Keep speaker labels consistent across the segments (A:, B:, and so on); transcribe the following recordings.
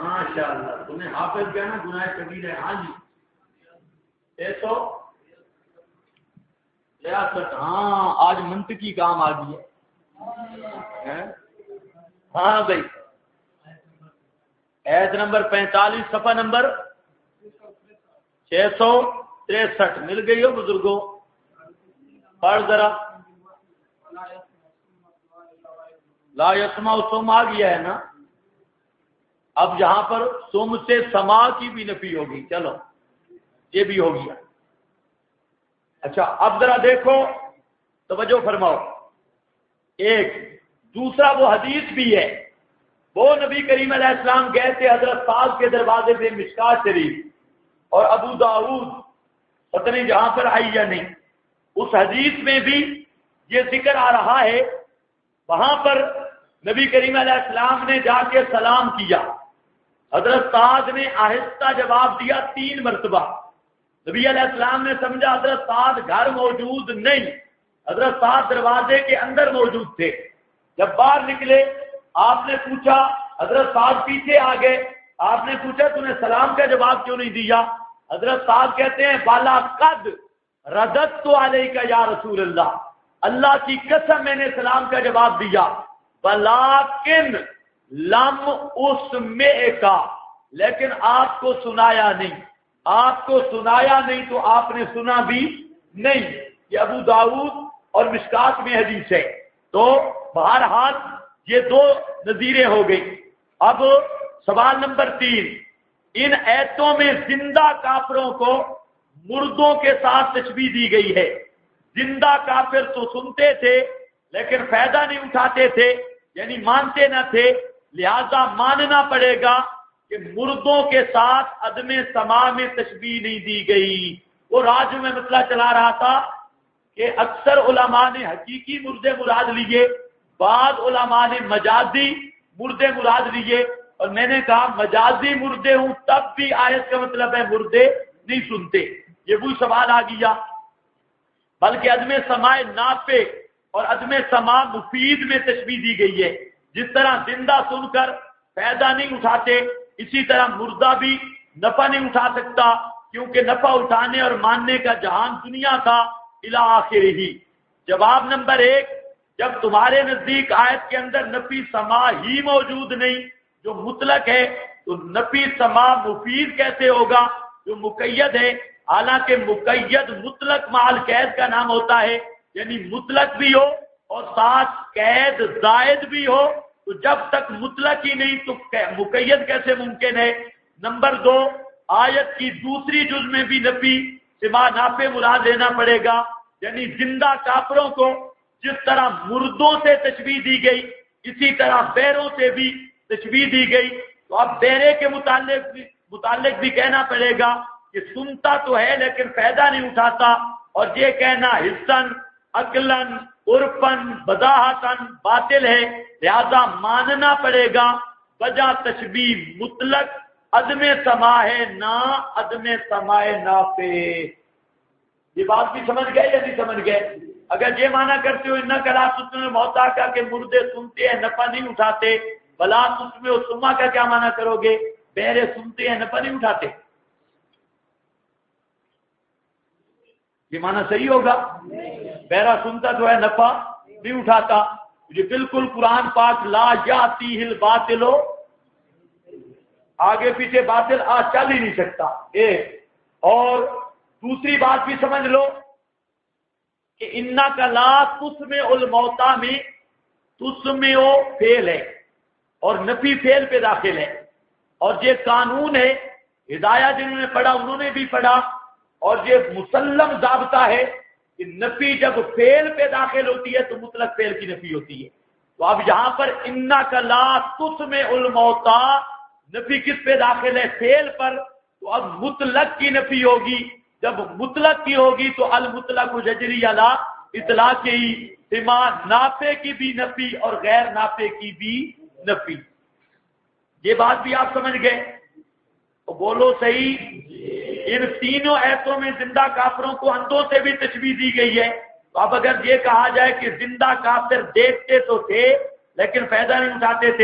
A: ماشاء اللہ تمہیں حافظ کیا نا گناہ کبیر ہے. ہاں جی 663. ہاں آج منطقی کام آ گئی ہے. ہاں بھائی ایت نمبر 45 صفحہ نمبر 663 مل گئی ہو بزرگوں. پڑھ ذرا. لا یسمع سم آ گیا ہے نا. اب یہاں پر سم سے سما کی بھی نفی ہوگی. چلو یہ بھی ہو گیا. اچھا اب ذرا دیکھو توجہ فرماؤ. ایک دوسرا وہ حدیث بھی ہے. وہ نبی کریم علیہ السلام گئے تھے حضرت سعد کے دروازے پہ مشکات شریف اور ابو داؤد پتہ نہیں جہاں پر آئی یا نہیں. اس حدیث میں بھی یہ ذکر آ رہا ہے. وہاں پر نبی کریم علیہ السلام نے جا کے سلام کیا. حضرت سعد نے آہستہ جواب دیا 3 مرتبہ. نبی علیہ السلام نے سمجھا حضرت سعد گھر موجود نہیں. حضرت سعد دروازے کے اندر موجود تھے. جب باہر نکلے آپ نے پوچھا, حضرت سعد پیچھے آ گئے. آپ نے پوچھا تو نے سلام کا جواب کیوں نہیں دیا؟ حضرت سعد کہتے ہیں بالا قد رددت علیک یا رسول اللہ, اللہ کی قسم میں نے سلام کا جواب دیا. ولیکن لم اسمعک, لیکن آپ کو سنایا نہیں. آپ کو سنایا نہیں تو آپ نے سنا بھی نہیں. یہ ابو داؤد اور مشکات میں حدیث ہے. تو بہرحال یہ 2 نظیریں ہو گئی. اب سوال نمبر 3, ان ایتوں میں زندہ کافروں کو مردوں کے ساتھ تشبیہ دی گئی ہے. زندہ کافر تو سنتے تھے لیکن فائدہ نہیں اٹھاتے تھے, یعنی مانتے نہ تھے. لہذا ماننا پڑے گا کہ مردوں کے ساتھ عدم سماع میں تشبیہ نہیں دی گئی. وہ راج میں مسئلہ چلا رہا تھا کہ اکثر علماء نے حقیقی مردے مراد لیے, بعض علماء نے مجازی مردے مراد لیے. اور میں نے کہا مجازی مردے ہوں تب بھی آیت کا مطلب ہے مردے نہیں سنتے. یہ وہی سوال آ گیا. بلکہ عدم سماع نافع اور عدم سماع مفید میں تشبیہ دی گئی ہے. جس طرح زندہ سن کر فائدہ نہیں اٹھاتے, اسی طرح مردہ بھی نفع نہیں اٹھا سکتا, کیونکہ نفع اٹھانے اور ماننے کا جہان دنیا تھا. الی آخرہ. جواب نمبر 1, جب تمہارے نزدیک آیت کے اندر نفی سماع ہی موجود نہیں جو مطلق ہے, تو نفی سماع مفید کیسے ہوگا جو مقید ہے؟ حالانکہ مقید مطلق مال قید کا نام ہوتا ہے, یعنی مطلق بھی ہو اور ساتھ قید زائد بھی ہو. تو جب تک مطلق ہی نہیں تو مقید کیسے ممکن ہے؟ نمبر 2, آیت کی دوسری جز میں بھی نفی سما نافع مراد لینا پڑے گا. یعنی زندہ کافروں کو جس طرح مردوں سے تشبیہ دی گئی اسی طرح بیروں سے بھی تشبیہ دی گئی. تو اب بیرے کے متعلق بھی کہنا پڑے گا کہ سنتا تو ہے لیکن فائدہ نہیں اٹھاتا. اور یہ کہنا حسن عقلن عرفن بداحتن باطل ہے. لہذا ماننا پڑے گا وجہ تشبیہ مطلق عدم سماع ہے نہ عدم سماع نافع. یہ بات بھی سمجھ گئے یا نہیں سمجھ گئے؟ اگر یہ مانا کرتے ہو ان کلا سننے موتا کا کہ مردے سنتے ہیں نفع نہیں اٹھاتے, بلا تسمع و سما کا کیا مانا کرو گے؟ بہرے سنتے ہیں نفع نہیں اٹھاتے. یہ مانا صحیح ہوگا؟ بہرا سنتا جو ہے نفع نہیں اٹھاتا. یہ بالکل قرآن پاک لا یاتیہ الباطل, آگے پیچھے باطل چل ہی نہیں سکتا. اور دوسری بات بھی سمجھ لو کہ انا کا لا تسمع الموتا میں تسمع فعل ہے اور نفی فعل پہ داخل ہے. اور یہ قانون ہے, ہدایہ جنہوں نے پڑھا انہوں نے بھی پڑھا, اور یہ مسلم ضابطہ ہے کہ نفی جب فعل پہ داخل ہوتی ہے تو مطلق فعل کی نفی ہوتی ہے. تو اب یہاں پر انا کا لا تسمع الموتا نفی کس پہ داخل ہے؟ فعل پر. تو اب مطلق کی نفی ہوگی. جب مطلق کی ہوگی تو المطلق یجری علی اطلاق ہی, سما نافع کی بھی نفی اور غیر نافع کی بھی نفی. یہ بات بھی آپ سمجھ گئے؟ تو بولو صحیح. ان تینوں ایتوں میں زندہ کافروں کو اندھوں سے بھی تشبیہ دی گئی ہے. تو اب اگر یہ کہا جائے کہ زندہ کافر دیکھتے تو تھے لیکن فائدہ نہیں اٹھاتے تھے,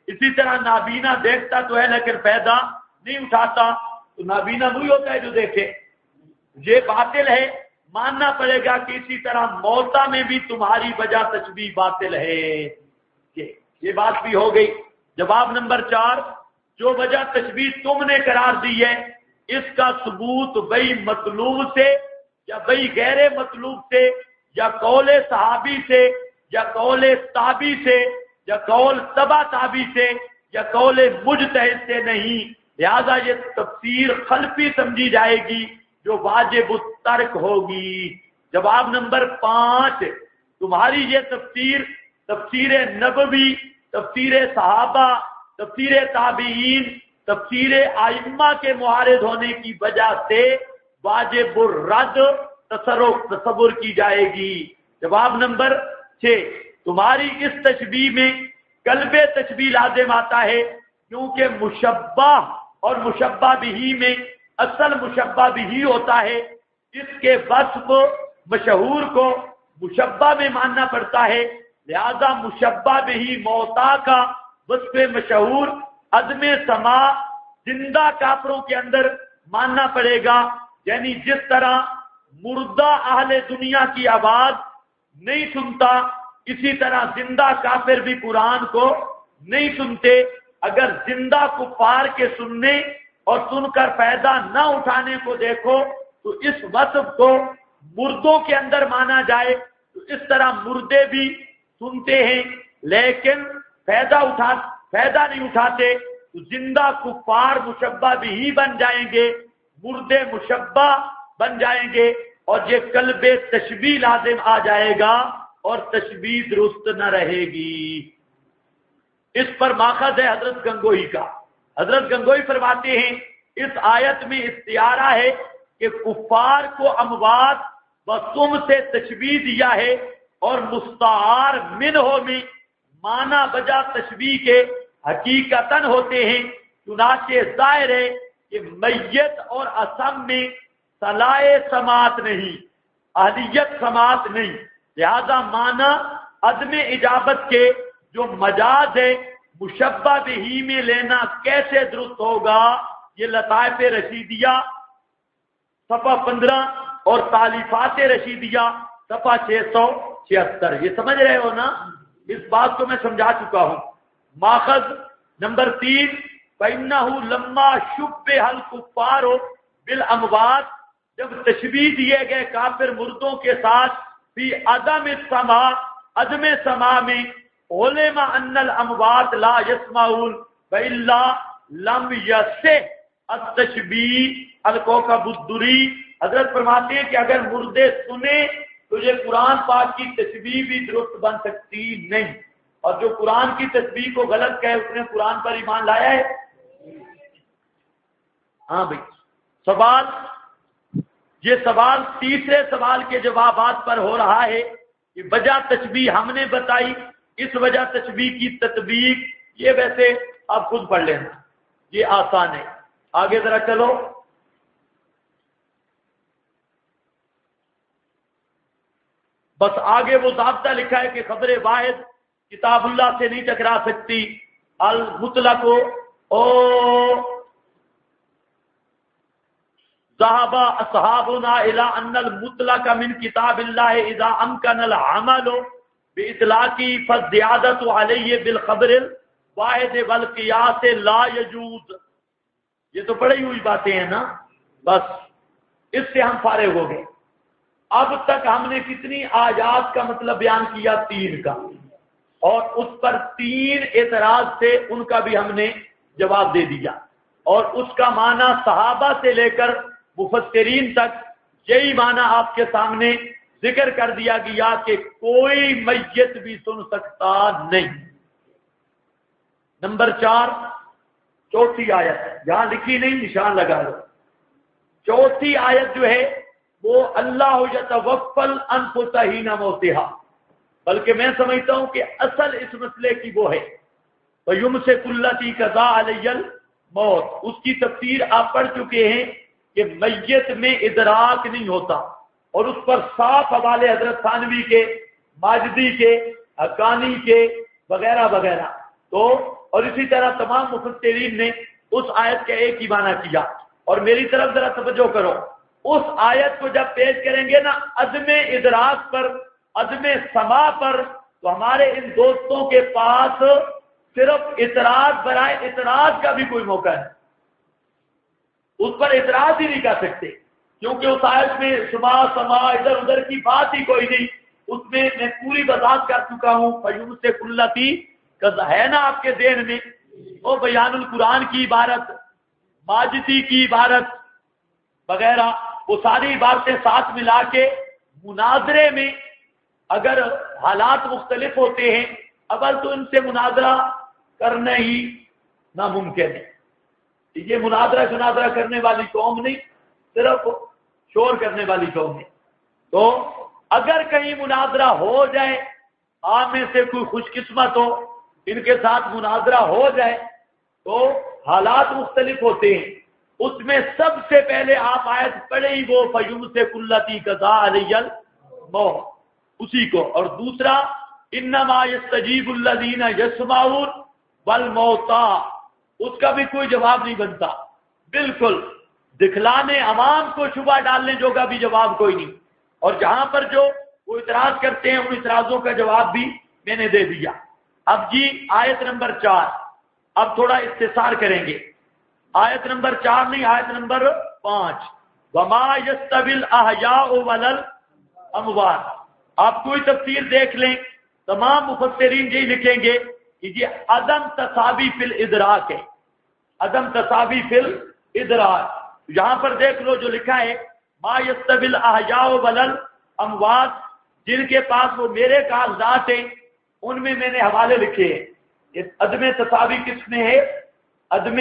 A: اسی طرح نابینا دیکھتا تو ہے لیکن فائدہ نہیں اٹھاتا، تو نابینا وہی ہوتا ہے جو دیکھے، یہ باطل ہے، ماننا پڑے گا کہ اسی طرح موتا میں بھی تمہاری وجہ تشبیہ باطل ہے۔ یہ بات بھی ہو گئی۔ جواب نمبر 4، جو وجہ تشبیہ تم نے قرار دی ہے اس کا ثبوت بئی مطلوب سے یا بئی غیر مطلوب سے یا قول صحابی سے یا قول تابی سے یا قول تبع تابی سے یا قول مجتہد سے نہیں، لہذا یہ تفسیر خلفی سمجھی جائے گی جو واجب الترک ہوگی۔ جواب نمبر 5، تمہاری یہ تفسیر نبوی، تفسیر صحابہ، تفسیر تابعین، تفسیر ائمہ کے معارض ہونے کی وجہ سے واجب الرد تصور کی جائے گی۔ جواب نمبر 6، تمہاری اس تشبیہ میں قلب تشبیہ لازم آتا ہے کیونکہ مشبہ اور مشبہ بہی میں اصل مشبہ بہی ہوتا ہے، اس کے وصف مشہور کو مشبہ میں ماننا پڑتا ہے، لہذا مشبہ بہی موتا کا وصف مشہور عدم سما زندہ کافروں کے اندر ماننا پڑے گا، یعنی جس طرح مردہ اہل دنیا کی آواز نہیں سنتا اسی طرح زندہ کافر بھی قرآن کو نہیں سنتے۔ اگر زندہ کفار کے سننے اور سن کر فائدہ نہ اٹھانے کو دیکھو تو اس وصف کو مردوں کے اندر مانا جائے تو اس طرح مردے بھی سنتے ہیں لیکن فائدہ نہیں اٹھاتے، تو زندہ کفار مشبہ بھی بن جائیں گے، مردے مشبہ بن جائیں گے، اور یہ قلب تشبیہ لازم آ جائے گا اور تشبیہ درست نہ رہے گی۔ اس پر ماخذ ہے حضرت گنگوہی کا۔ حضرت گنگوہی فرماتے ہیں اس آیت میں استعارہ ہے کہ کفار کو اموات و تم سے تشبیہ دیا ہے اور مستعار منہ میں معنی وجہ تشبیہ کے حقیقتاً ہوتے ہیں، چنانچہ ظاہر ہے کہ میت اور اصم میں صلاح سماعت نہیں، اہلیت سماعت نہیں، لہذا معنی عدم اجابت کے جو مجاز ہے مشبہ بہی میں لینا کیسے درست ہوگا؟ یہ لطائف رشیدیہ صفحہ 15 اور تالیفات رشیدیہ صفحہ 676، یہ سمجھ رہے ہو نا؟ اس بات کو میں سمجھا چکا ہوں۔ ماخذ نمبر 3، فَإِنَّهُ لَمَّا شُبِّهَ الْكُفَّارُ بِالْأَمْوَاتِ، جب تشبیہ دیے گئے کافر مردوں کے ساتھ فی عدم السماع، عدم سماع میں، علم ان الاموات لا يسمعون والا لم يصح التشبیہ الکوكب الدری، حضرت فرماتے ہیں کہ اگر مردے سنے تو یہ قرآن پاک کی تشبیہ بھی درست بن سکتی نہیں، اور جو قرآن کی تشبیہ کو غلط کہے اس نے قرآن پر ایمان لایا ہے؟ ہاں بھائی، سوال، یہ سوال تیسرے سوال کے جوابات پر ہو رہا ہے کہ وجہ تشبیہ ہم نے بتائی، اس وجہ تشبیہ کی تطبیق یہ ویسے آپ خود پڑھ لینا، یہ آسان ہے۔ آگے ذرا چلو، بس آگے وہ ضابطہ لکھا ہے کہ خبر واحد کتاب اللہ سے نہیں ٹکرا سکتی، المطلق او ذهب اصحابنا الى ان المطلق من کتاب اللہ اذا امکن العمل باطلاقی فالزیادۃ علیہ بالخبر الواحد والقیاس لا یجوز۔ یہ تو پڑھی ہوئی باتیں ہیں نا، بس اس سے ہم فارغ ہو گئے۔ اب تک ہم نے کتنی آیات کا مطلب بیان کیا؟ 3 کا، اور اس پر 3 اعتراض سے ان کا بھی ہم نے جواب دے دیا، اور اس کا معنی صحابہ سے لے کر مفسرین تک یہی معنی آپ کے سامنے ذکر کر دیا گیا کہ کوئی میت بھی سن سکتا نہیں۔ نمبر 4، چوتھی آیت ہے، جہاں لکھی نہیں نشان لگا لو۔ چوتھی آیت جو ہے وہ اللہ یتوفی الانفس حین موتہا، بلکہ میں سمجھتا ہوں کہ اصل اس مسئلے کی وہ ہے وَيُمْسِكُ الَّتِي قَضَىٰ عَلَيْهَا الْمَوْتَ، اس کی تفسیر آپ پڑھ چکے ہیں کہ میت میں ادراک نہیں ہوتا، اور اس پر صاف حوالے حضرت ثانوی کے، ماجدی کے، حقانی کے وغیرہ وغیرہ۔ تو اور اسی طرح تمام مفسرین نے اس آیت کا ایک ہی معنی کیا. اور میری طرف ذرا توجہ کرو، اس آیت کو جب پیش کریں گے نا عدم ادراک پر، عدم سما پر، تو ہمارے ان دوستوں کے پاس صرف اعتراض برائے اعتراض کا بھی کوئی موقع ہے، اس پر اعتراض ہی نہیں کر سکتے، کیونکہ اس آیت میں شما سما ادھر ادھر کی بات ہی کوئی نہیں. اس میں پوری وضاحت کر چکا ہوں. فیوم سے کلتی ہے نا آپ کے ذہن میں، وہ بیان القرآن کی عبارت، ماجدی کی عبارت وغیرہ، وہ ساری عبارتیں ساتھ ملا کے مناظرے میں اگر حالات مختلف ہوتے ہیں، اول تو ان سے مناظرہ کرنا ہی ناممکن ہے. یہ مناظرہ کرنے والی قوم نہیں، صرف شور کرنے والی قوم ہے. تو اگر کہیں مناظرہ ہو جائے، آپ میں سے کوئی خوش قسمت ہو ان کے ساتھ مناظرہ ہو جائے، تو حالات مختلف ہوتے ہیں. اس میں سب سے پہلے آپ آیت پڑھیں ہی وہ فیوم سے کلتی قضا علی الموت، اسی کو. اور دوسرا انما یستجیب الذین یسمعون والموتى، اس کا بھی کوئی جواب نہیں بنتا، بالکل دکھلانے عوام کو شبہ ڈالنے جو کا بھی جواب کوئی نہیں. اور جہاں پر جو وہ اعتراض کرتے ہیں ان اعتراضوں کا جواب بھی میں نے دے دیا. اب جی آیت نمبر 4، اب تھوڑا اختصار کریں گے. آیت نمبر 4 نہیں، آیت نمبر 5، وما یستوی الاحیاء والاموات. آپ کوئی تفسیر دیکھ لیں، تمام مفسرین یہی لکھیں گے کہ یہ عدم تساوی فی الادراک ہے، عدم تساوی فی الادراک. یہاں پر دیکھ لو جو لکھا ہے ما یستوی الاحیاء والاموات، جن کے پاس وہ میرے کاغذات ہیں ان میں نے حوالے لکھے ہیں. عدم تساوی کس میں ہے؟ عدم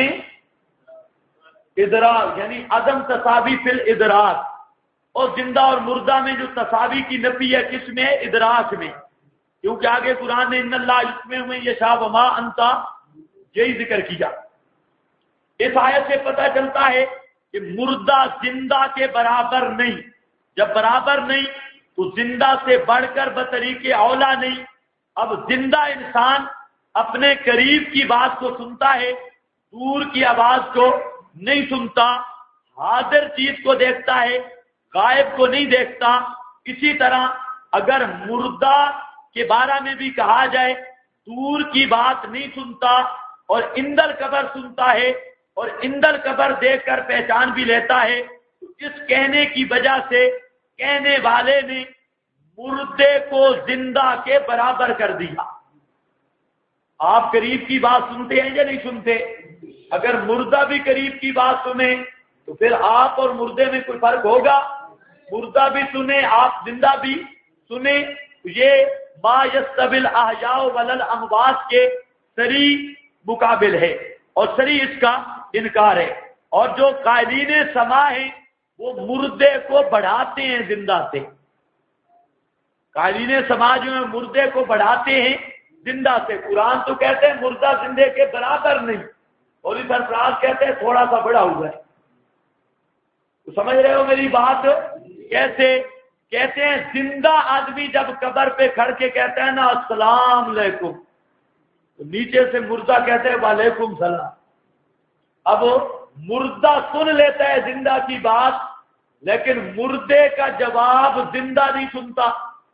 A: ادراک، یعنی عدم تساوی فی الادراک. اور زندہ اور مردہ میں جو تساوی کی نفی ہے کس میں ہے؟ ادراک میں. کیونکہ آگے قرآن نے ان اللہ یسمع من یشاء وما انت یہی ذکر کیا. اس آیت سے پتہ چلتا ہے کہ مردہ زندہ کے برابر نہیں. جب برابر نہیں تو زندہ سے بڑھ کر بطریق اولا نہیں. اب زندہ انسان اپنے قریب کی بات کو سنتا ہے، دور کی آواز کو نہیں سنتا، حاضر چیز کو دیکھتا ہے، غائب کو نہیں دیکھتا. اسی طرح اگر مردہ کے بارے میں بھی کہا جائے دور کی بات نہیں سنتا اور اندر قبر سنتا ہے اور اندر قبر دیکھ کر پہچان بھی لیتا ہے، تو اس کہنے کی وجہ سے کہنے والے نے مردے کو زندہ کے برابر کر دیا. آپ قریب کی بات سنتے ہیں یا نہیں سنتے؟ اگر مردہ بھی قریب کی بات سنے تو پھر آپ اور مردے میں کوئی فرق ہوگا؟ مردہ بھی سنے، آپ زندہ بھی سنے. یہ ما یستوی الاحیاء والاموات کے صریح مقابل ہے اور صریح اس کا انکار ہے. اور جو قائلین سما ہیں وہ مردے کو بڑھاتے ہیں زندہ سے. قائلین سما جو ہیں مردے کو بڑھاتے ہیں زندہ سے. قرآن تو کہتے ہیں مردہ زندے کے برابر نہیں، اور اس سرفراز کہتے ہیں تھوڑا سا بڑا ہوا ہے. تو سمجھ رہے ہو میری بات؟ کیسے کہتے ہیں زندہ آدمی جب قبر پہ کھڑ کے کہتا ہے نا السلام علیکم، تو نیچے سے مردہ کہتے ہیں وعلیکم السلام. اب مردہ سن لیتا ہے زندہ کی بات، لیکن مردے کا جواب زندہ نہیں سنتا.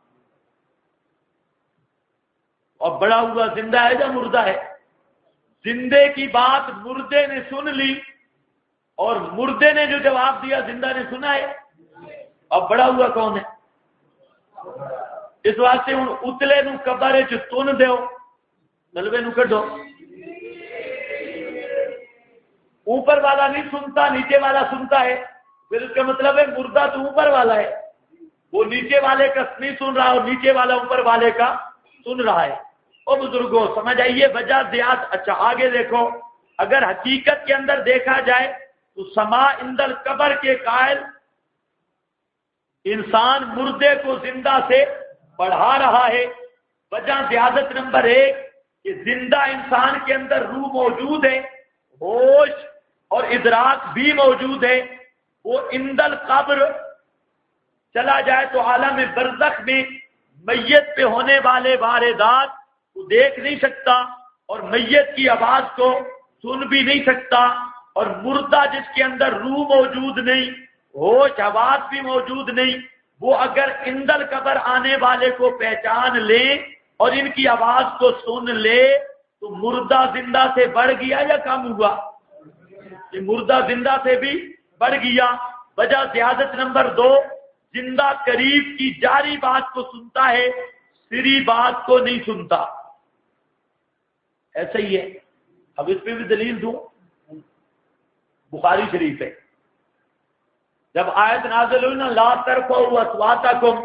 A: اور بڑا ہوا زندہ ہے یا مردہ ہے؟ زندے کی بات مردے نے سن لی اور مردے نے جو جواب دیا زندہ نے سنا ہے. اب بڑا ہوا کون ہے؟ اس واسطے ہوں اتلے نو قبر چ تن دیو، ملبے نو کڈو. اوپر والا نہیں سنتا، نیچے والا سنتا ہے، پھر اس کا مطلب ہے مردہ تو اوپر والا ہے، وہ نیچے والے کا نہیں سن رہا اور نیچے والا اوپر والے کا سن رہا ہے. او بزرگوں سمجھ آئیے وجہ دیات. اچھا آگے دیکھو، اگر حقیقت کے اندر دیکھا جائے تو سما اندر قبر کے قائل انسان مردے کو زندہ سے بڑھا رہا ہے. وجہ زیادت نمبر 1 کہ زندہ انسان کے اندر روح موجود ہے، ہوش اور ادراک بھی موجود ہے. وہ اندر قبر چلا جائے تو عالم برزخ میں میت پہ ہونے والے واردات کو دیکھ نہیں سکتا اور میت کی آواز کو سن بھی نہیں سکتا، اور مردہ جس کے اندر روح موجود نہیں، ہوش حواس بھی موجود نہیں، وہ اگر اندر قبر آنے والے کو پہچان لے اور ان کی آواز کو سن لے تو مردہ زندہ سے بڑھ گیا یا کم ہوا؟ یہ مردہ زندہ سے بھی بڑھ گیا۔ وجہ زیادت نمبر 2، زندہ قریب کی جاری بات کو سنتا ہے، سری بات کو نہیں سنتا۔ ایسا ہی ہے۔ اب اس پہ بھی دلیل دوں، بخاری شریف ہے، جب آیت نازل ہوئی نا لا ترفعوا اصواتکم،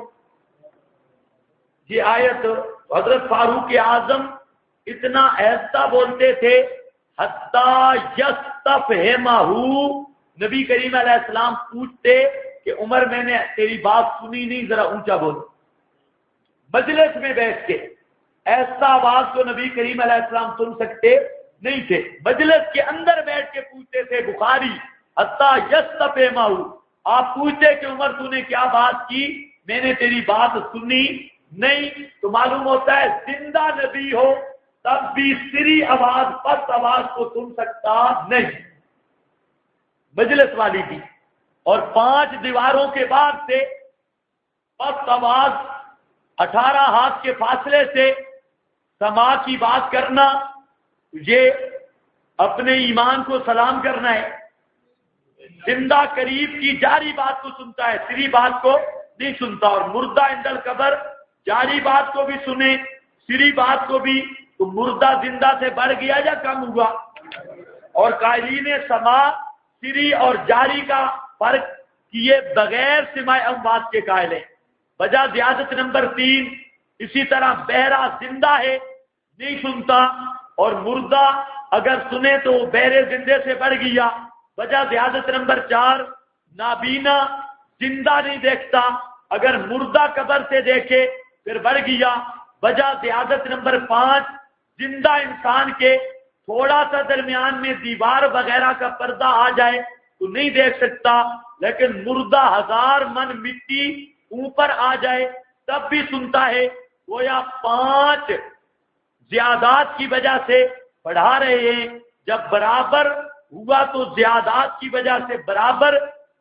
A: یہ آیت حضرت فاروق اعظم اتنا ایسا بولتے تھے حتی یستفہمہ، نبی کریم علیہ السلام پوچھتے کہ عمر میں نے تیری بات سنی نہیں، ذرا اونچا بول۔ مجلس میں بیٹھ کے ایسا آواز کو نبی کریم علیہ السلام سن سکتے نہیں تھے، مجلس کے اندر بیٹھ کے پوچھتے تھے۔ بخاری حتی یستفہمہ، آپ پوچھتے کہ عمر تو نے کیا بات کی، میں نے تیری بات سنی نہیں، تو معلوم ہوتا ہے زندہ نبی ہو تب بھی سری آواز پس آواز کو سن سکتا نہیں، مجلس والی بھی۔ اور 5 دیواروں کے بعد سے پس آواز 18 ہاتھ کے فاصلے سے سما کی بات کرنا، یہ اپنے ایمان کو سلام کرنا ہے۔ زندہ قریب کی جاری بات کو سنتا ہے، سری بات کو نہیں سنتا، اور مردہ عند القبر جاری بات کو بھی سنے، سری بات کو بھی، تو مردہ زندہ سے بڑھ گیا یا کم ہوا؟ اور قائلین سما، سری اور جاری کا فرق کیے بغیر سماع اموات کے قائل ہیں۔ وجہ زیادت نمبر 3، اسی طرح بہرا زندہ ہے نہیں سنتا، اور مردہ اگر سنے تو وہ بہرے زندے سے بڑھ گیا۔ وجہ زیادت نمبر 4، نابینا زندہ نہیں دیکھتا، اگر مردہ قبر سے دیکھے پھر بڑھ گیا۔ وجہ زیادت نمبر 5، زندہ انسان کے تھوڑا سا درمیان میں دیوار وغیرہ کا پردہ آ جائے تو نہیں دیکھ سکتا، لیکن مردہ 1000 من مٹی اوپر آ جائے تب بھی سنتا ہے۔ گویا 5 زیادات کی وجہ سے پڑھا رہے ہیں، جب برابر ہوا تو زیادات کی وجہ سے برابر،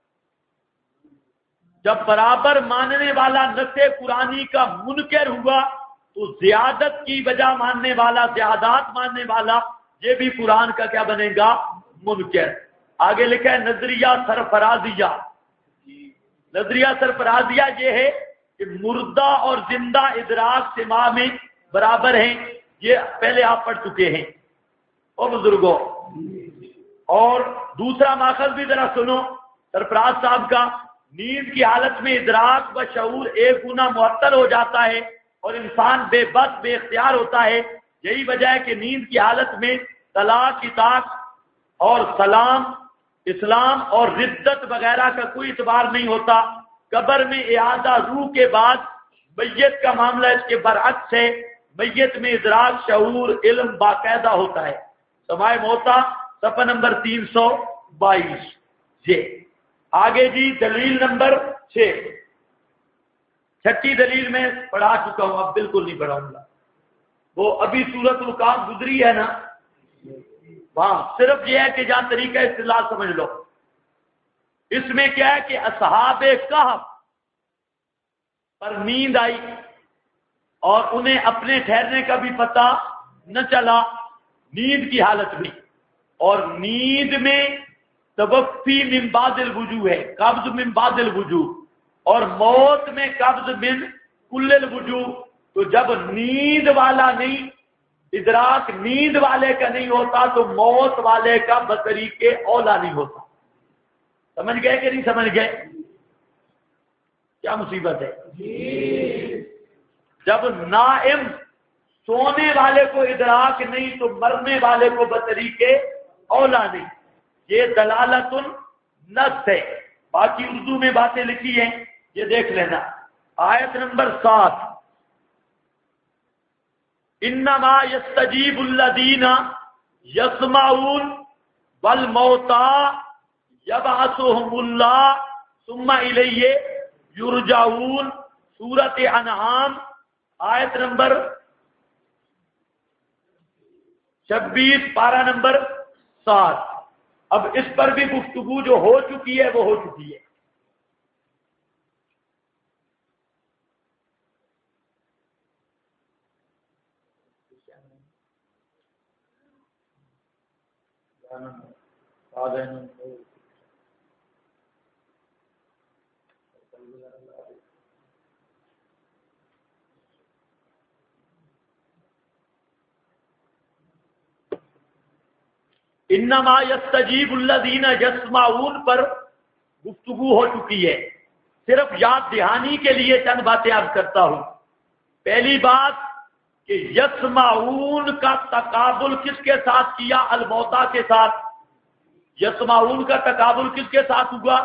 A: جب برابر ماننے والا نص قرآنی کا منکر ہوا تو زیادت کی وجہ ماننے والا، زیادات ماننے والا، یہ بھی قرآن کا کیا بنے گا؟ منکر۔ آگے لکھا ہے نظریہ سرفرازیہ۔ نظریہ سرفرازیہ یہ ہے کہ مردہ اور زندہ ادراک سماع میں برابر ہیں، یہ پہلے آپ پڑھ چکے ہیں اور بزرگوں۔ اور دوسرا ماخذ بھی ذرا سنو سرفراز صاحب کا، نیند کی حالت میں ادراک و شعور ایک گنا معطل ہو جاتا ہے اور انسان بے بس بے اختیار ہوتا ہے، یہی وجہ ہے کہ نیند کی حالت میں طلاق، اطاعت اور سلام، اسلام اور ردت وغیرہ کا کوئی اعتبار نہیں ہوتا۔ قبر میں اعادہ روح کے بعد میت کا معاملہ اس کے برعکس ہے، میت میں ادراک، شعور، علم باقاعدہ ہوتا ہے۔ سماع موتا صفحہ نمبر 322۔ یہ آگے جی دلیل نمبر 6، چھٹی دلیل میں پڑھا چکا ہوں، اب بالکل نہیں پڑھاؤں گا، وہ ابھی سورۃ الکاف گزری ہے نا، وہاں صرف یہ ہے کہ جہاں طریقہ استدلال سمجھ لو۔ اس میں کیا ہے کہ اصحاب کہف پر نیند آئی اور انہیں اپنے ٹھہرنے کا بھی پتہ نہ چلا، نیند کی حالت میں، اور نیند میں توفی من بعد الوجوہ ہے، قبض من بعد الوجوہ، اور موت میں قبض من کل الوجوہ۔ تو جب نیند والا نہیں، ادراک نیند والے کا نہیں ہوتا تو موت والے کا بطریق اولا نہیں ہوتا۔ سمجھ گئے کہ نہیں سمجھ گئے؟ کیا مصیبت ہے؟ جب نائم سونے والے کو ادراک نہیں تو مرنے والے کو بطریق اولا نہیں، یہ دلالت النص ہے۔ باقی اردو میں باتیں لکھی ہیں، یہ دیکھ لینا۔ آیت نمبر 7، انما یستجیب الذین یسمعون والموتى یبعثهم اللہ ثم الیہ یرجعون، سورۃ انعام آیت نمبر 26 پارہ نمبر 7۔ اب اس پر بھی گفتگو جو ہو چکی ہے وہ ہو چکی ہے۔ انما یستجیب الذین یسمعون پر گفتگو ہو چکی ہے۔ صرف یاد دہانی کے لیے چند باتیں عرض کرتا ہوں۔ پہلی بات کہ یسمعون کا تقابل کس کے ساتھ کیا؟ الموتا کے ساتھ۔ یسمعون کا تقابل کس کے ساتھ ہوا؟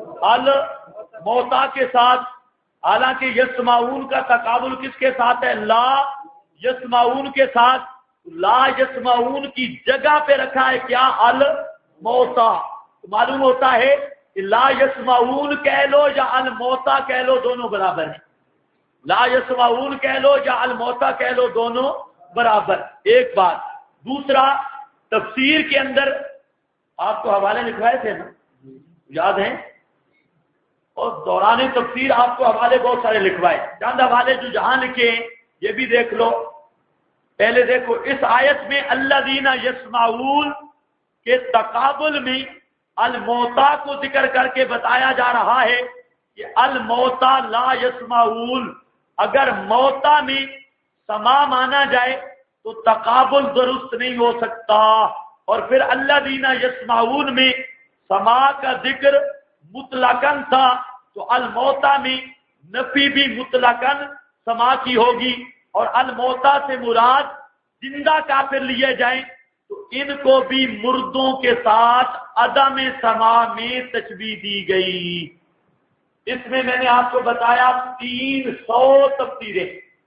A: الموتا کے ساتھ۔ حالانکہ یسمعون کا تقابل کس کے ساتھ ہے؟ لا یسمعون کے ساتھ۔ لا یسمعون کی جگہ پہ رکھا ہے کیا؟ الموتا۔ معلوم ہوتا ہے کہ لا یسمعون کہہ لو یا الموتا کہہ لو دونوں برابر ہیں۔ لا یسمعون کہہ لو یا الموتا کہہ لو دونوں برابر۔ ایک بات۔ دوسرا، تفسیر کے اندر آپ کو حوالے لکھوائے تھے نا، یاد ہیں؟ اور دوران تفسیر آپ کو حوالے بہت سارے لکھوائے، چند حوالے جو جہاں لکھے ہیں یہ بھی دیکھ لو۔ پہلے دیکھو، اس آیت میں الذین یسمعون کے تقابل میں الموتا کو ذکر کر کے بتایا جا رہا ہے کہ الموتا لا یسمعون۔ اگر موتا میں سما مانا جائے تو تقابل درست نہیں ہو سکتا، اور پھر الذین یسمعون میں سما کا ذکر مطلقاً تھا تو الموتا میں نفی بھی مطلقاً سما کی ہوگی، اور الموتا سے مراد زندہ کافر لیے جائیں تو ان کو بھی مردوں کے ساتھ عدم سما میں تشبیہ دی گئی۔ اس میں نے آپ کو بتایا 300 تفسیریں۔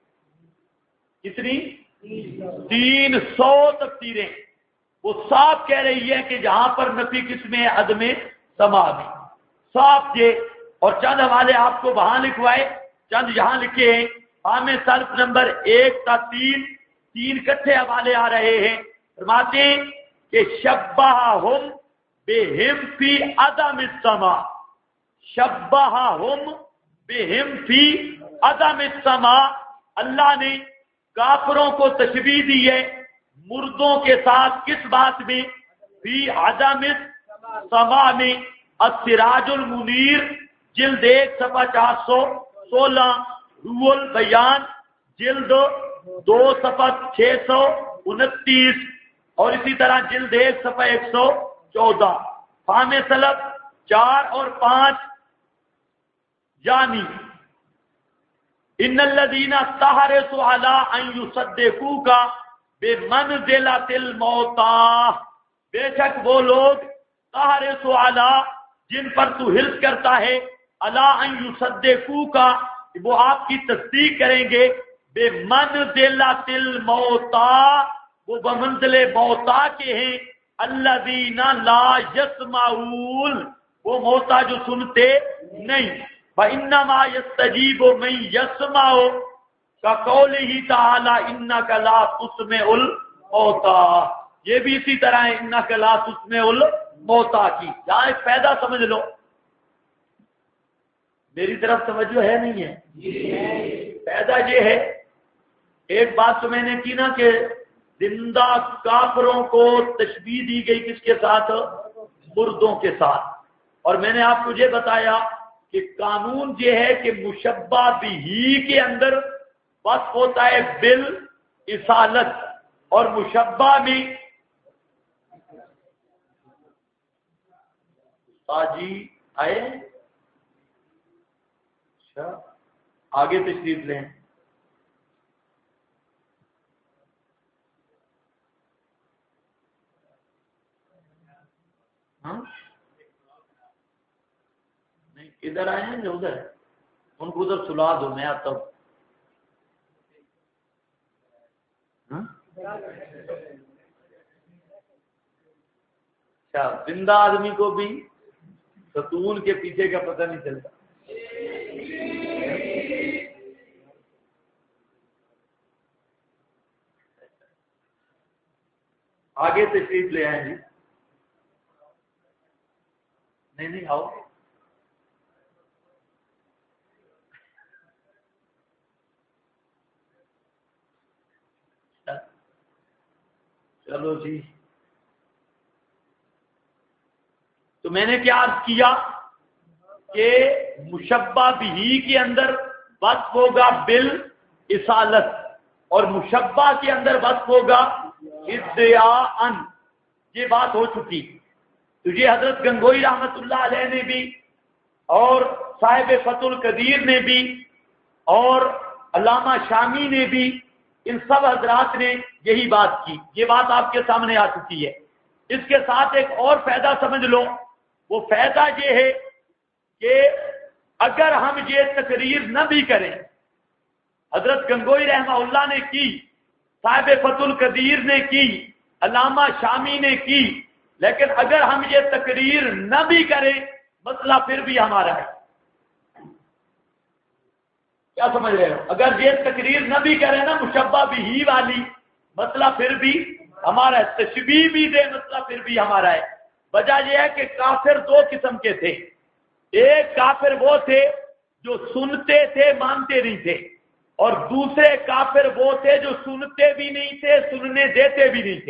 A: کتنی؟ 300 تفسیریں۔ وہ صاف کہہ رہی ہے کہ جہاں پر نفی کس میں ہے؟ عدم سما میں، صاف یہ۔ اور چند حوالے آپ کو وہاں لکھوائے، چند یہاں لکھے ہیں۔ عام صرف نمبر 1 تا 3 کٹھے حوالے آ رہے ہیں۔ فرماتے ہیں کہ شبہہم بہم فی عدم السما، شبہہم بہم فی عدم السما، اللہ نے کافروں کو تشبیہ دی ہے مردوں کے ساتھ کس بات میں؟ فی عدم السما میں۔ السراج المنیر جلد 1 صفحہ 416، روح البیان جلد 2 صفحہ 629، اور اسی طرح جلد 1 صفحہ 114۔ فہم سلف 4 اور 5، یعنی ان الذین استحرصوا علی ان یصدقوک بمنزلۃ الموتى، بے شک وہ لوگ استحرصوا علی جن پر تو حرص کرتا ہے، علی ان یصدقوک وہ آپ کی تصدیق کریں گے، بے منزلۃ الموتى وہ بمنزل موتا کے ہیں، الذین لا یسمعون وہ موتا جو سنتے نہیں، فإنما یستجیب من یسمع کقولہ تعالی انک لا تسمع الموتى، یہ بھی اسی طرح ہے انک لا تسمع الموتى کی۔ یہاں ایک فائدہ سمجھ لو، میری طرف توجہ ہے نہیں ہے؟ فائدہ یہ ہے، ایک بات تو میں نے کی نا کہ زندہ کافروں کو تشبیہ دی گئی کس کے ساتھ؟ مردوں کے ساتھ۔ اور میں نے آپ کو یہ بتایا کہ قانون یہ ہے کہ مشبہ بھی کے اندر وصف ہوتا ہے بالاصالت، اور مشبہ میں جی آئے اچھا آگے تشریف لیں۔ ہاں نہیں، ادھر آئے ہیں جو ادھر ہے ان کو ادھر سلا دو، میں آتا ہوں۔ اچھا، زندہ آدمی کو بھی ستون کے پیچھے کا پتہ نہیں چلتا۔ آگے تشریف لے آئیں جی. نہیں آؤ. چلو جی. تو میں نے کیا عرض کیا کہ مشبہ بہی کے اندر وصف ہوگا بالاصالت اور مشبہ کے اندر وصف ہوگا ادعاءً. یہ بات ہو چکی. تو یہ حضرت گنگوئی رحمت اللہ علیہ نے بھی اور صاحب فتح القدیر نے بھی اور علامہ شامی نے بھی ان سب حضرات نے یہی بات کی. یہ بات آپ کے سامنے آ چکی ہے. اس کے ساتھ ایک اور فائدہ سمجھ لو. وہ فائدہ یہ ہے کہ اگر ہم یہ تقریر نہ بھی کریں، حضرت گنگوئی رحمہ اللہ نے کی، صاحب فتح القدیر نے کی، علامہ شامی نے کی، لیکن اگر ہم یہ تقریر نہ بھی کریں مسئلہ پھر بھی ہمارا ہے. کیا سمجھ رہے ہو؟ اگر یہ تقریر نہ بھی کریں نا مشبہ بہی والی، مسئلہ پھر بھی ہمارا ہے. تشبیہ بھی دے، مسئلہ پھر بھی ہمارا ہے. وجہ یہ ہے کہ کافر دو قسم کے تھے. ایک کافر وہ تھے جو سنتے تھے مانتے نہیں تھے، اور دوسرے کافر وہ تھے جو سنتے بھی نہیں تھے سننے دیتے بھی نہیں تھے.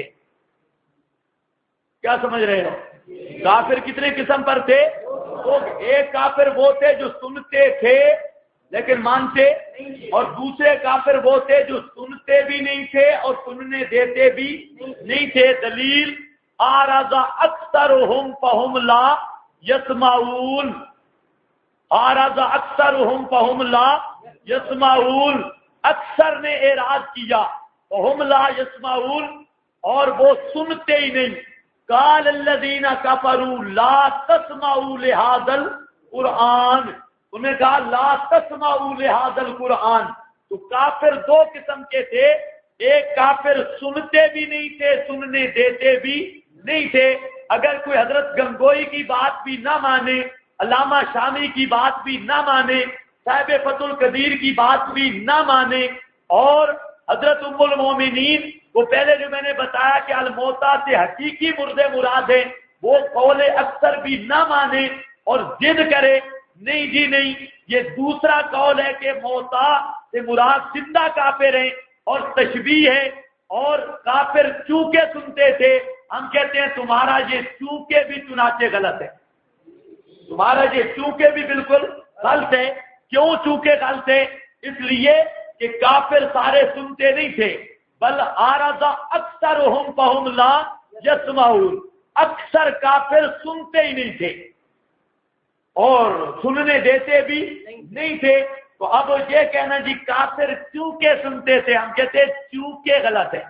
A: کیا سمجھ رہے ہو؟ کافر کتنے قسم پر تھے؟ ایک کافر وہ تھے جو سنتے تھے لیکن مانتے، اور دوسرے کافر وہ تھے جو سنتے بھی نہیں تھے اور سننے دیتے بھی نہیں تھے. دلیل اعرض اکثرهم فهم لا يسمعون. اعرض اکثرهم فهم لا يسمعون. اکثر نے اعراض کیا، فهم لا يسمعون، اور وہ سنتے ہی نہیں. قال الذين كفروا لا تسمعوا لهذا القرآن. انہیں کہا لا تسمعوا لهذا القرآن. تو کافر دو قسم کے تھے. ایک کافر سنتے بھی نہیں تھے سننے دیتے بھی نہیں تھے. اگر کوئی حضرت گنگوئی کی بات بھی نہ مانے، علامہ شامی کی بات بھی نہ مانے، صاحب فتح القدیر کی بات بھی نہ مانے، اور حضرت ام المومنین وہ پہلے جو میں نے بتایا کہ الموتا سے حقیقی مردے مراد ہیں، وہ قول اکثر بھی نہ مانے اور ضد کرے نہیں جی نہیں یہ دوسرا قول ہے کہ موتا سے مراد زندہ کافر ہیں اور تشبیہ ہے، اور کافر چونکہ سنتے تھے، ہم کہتے ہیں تمہارا یہ چونکہ بھی چنانچہ غلط ہے. تمہارا یہ چونکہ بھی بالکل غلط ہے. کیوں چونکہ غلط ہے؟ اس لیے کہ کافر سارے سنتے نہیں تھے، بل اعرض اکثرهم فهم لا يسمعون. اکثر کافر سنتے ہی نہیں تھے اور سننے دیتے بھی نہیں تھے. تو اب یہ کہنا جی کافر چونکہ سنتے تھے، ہم کہتے ہیں چونکہ غلط ہے.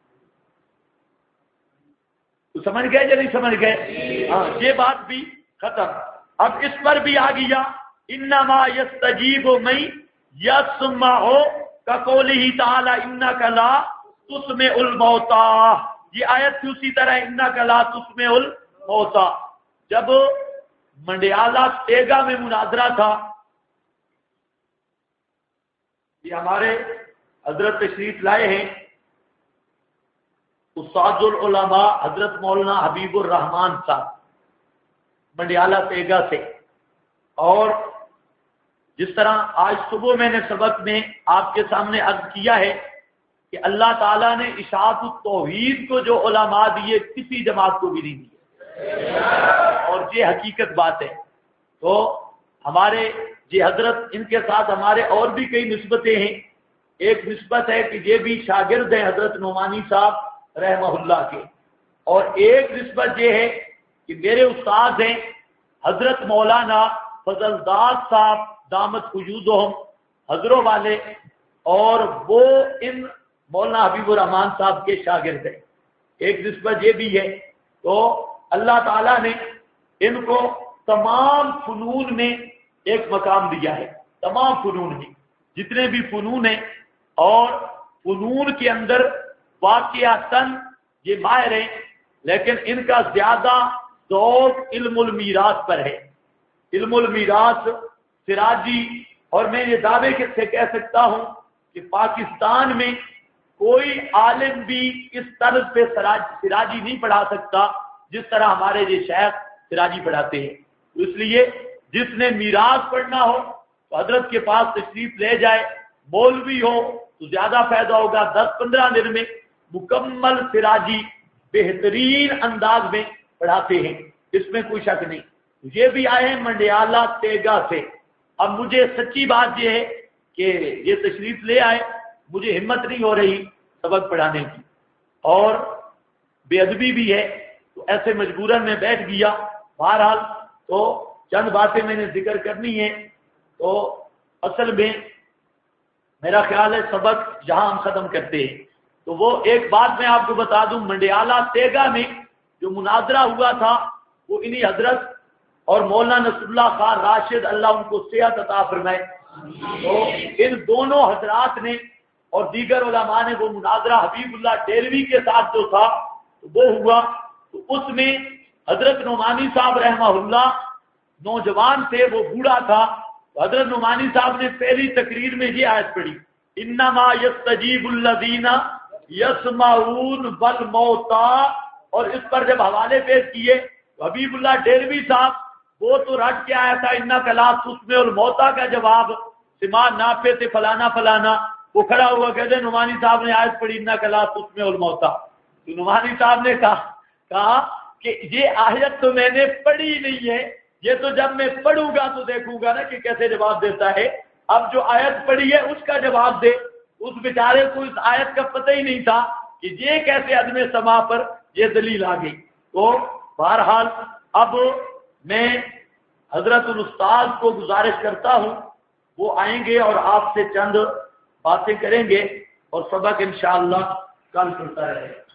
A: تو سمجھ گئے یا نہیں سمجھ گئے؟ ہاں یہ بات بھی ختم. اب اس پر بھی آ گیا انما یستجیب من یسمع کقولہ تعالی انک لا تسمع الموتى. یہ آیت بھی اسی طرح انک لا تسمع الموتى. جب منڈیالہ تیگا میں مناظرہ تھا، یہ ہمارے حضرت تشریف لائے ہیں استاد العلماء حضرت مولانا حبیب الرحمان صاحب منڈیالہ تیگا سے. اور جس طرح آج صبح میں نے سبق میں آپ کے سامنے عرض کیا ہے کہ اللہ تعالیٰ نے اشاعت التوحید کو جو علماء دیے کسی جماعت کو بھی نہیں دیے، اور یہ حقیقت بات ہے. تو ہمارے یہ حضرت ان کے ساتھ ہمارے اور بھی کئی نسبتیں ہیں. ایک نسبت ہے کہ یہ بھی شاگرد ہیں حضرت نعمانی صاحب رحمہ اللہ کے، اور ایک نسبت یہ ہے کہ میرے استاد ہیں حضرت مولانا فضل داد صاحب دامت وجودہم حضروں والے، اور وہ ان مولانا حبیب الرحمان صاحب کے شاگرد ہیں. ایک نسبت یہ بھی ہے. تو اللہ تعالیٰ نے ان کو تمام فنون میں ایک مقام دیا ہے. تمام فنون میں جتنے بھی فنون ہیں، اور فنون کے اندر واقعتاً یہ ماہر ہیں، لیکن ان کا زیادہ ذوق علم المیراث پر ہے. علم المیراث سراجی، اور میں یہ دعوے سے کہہ سکتا ہوں کہ پاکستان میں کوئی عالم بھی اس طرز پہ سراجی نہیں پڑھا سکتا جس طرح ہمارے یہ شیخ سراجی پڑھاتے ہیں. اس لیے جس نے میراث پڑھنا ہو تو حضرت کے پاس تشریف لے جائے. مولوی ہو تو زیادہ فائدہ ہوگا. 10-15 دن میں مکمل سراجی بہترین انداز میں پڑھاتے ہیں، اس میں کوئی شک نہیں. یہ بھی آئے ہیں منڈیالہ تیگا سے. اب مجھے سچی بات یہ ہے کہ یہ تشریف لے آئے، مجھے ہمت نہیں ہو رہی سبق پڑھانے کی، اور بے ادبی بھی ہے، تو ایسے مجبوراً میں بیٹھ گیا. بہرحال تو چند باتیں میں نے ذکر کرنی ہے. تو اصل میں میرا خیال ہے سبق جہاں ہم ختم کرتے ہیں تو وہ ایک بات میں آپ کو بتا دوں، منڈیالہ تیگا میں جو مناظرہ ہوا تھا وہ انہی حضرت اور مولانا نصر اللہ خان راشد، اللہ ان کو صحت عطا فرمائے، تو ان دونوں حضرات نے اور دیگر علماء نے وہ مناظرہ حبیب اللہ ڈیلوی کے ساتھ جو تھا وہ ہوا. تو اس میں حضرت نعمانی صاحب رحمہ اللہ نوجوان تھے، وہ بوڑھا تھا. تو حضرت نعمانی صاحب نے پہلی تقریر میں یہ آیت پڑھی، انما یستجیب الذین یسمعون بالموتى، اور اس پر جب حوالے پیش کیے تو حبیب اللہ ڈیلوی صاحب وہ تو رٹ کے آیا تھا انک لا تسمع الموتى کا جواب، سماع نافع سے فلانا فلانا، وہ کھڑا ہوا کہتے نعمانی صاحب نے آیت پڑھی انک لا تسمع الموتى. تو نعمانی صاحب نے کہا کہ یہ آیت تو میں نے پڑھی نہیں ہے، یہ تو جب میں پڑھوں گا تو دیکھوں گا نا کہ کیسے جواب دیتا ہے. اب جو آیت پڑھی ہے اس کا جواب دے. اس بیچارے کو اس آیت کا پتہ ہی نہیں تھا کہ یہ کیسے عدم سماع پر یہ دلیل آ گئی. تو بہرحال اب میں حضرت الاستاذ کو گزارش کرتا ہوں، وہ آئیں گے اور آپ سے چند باتیں کریں گے اور سبق انشاءاللہ کل چلتا رہے.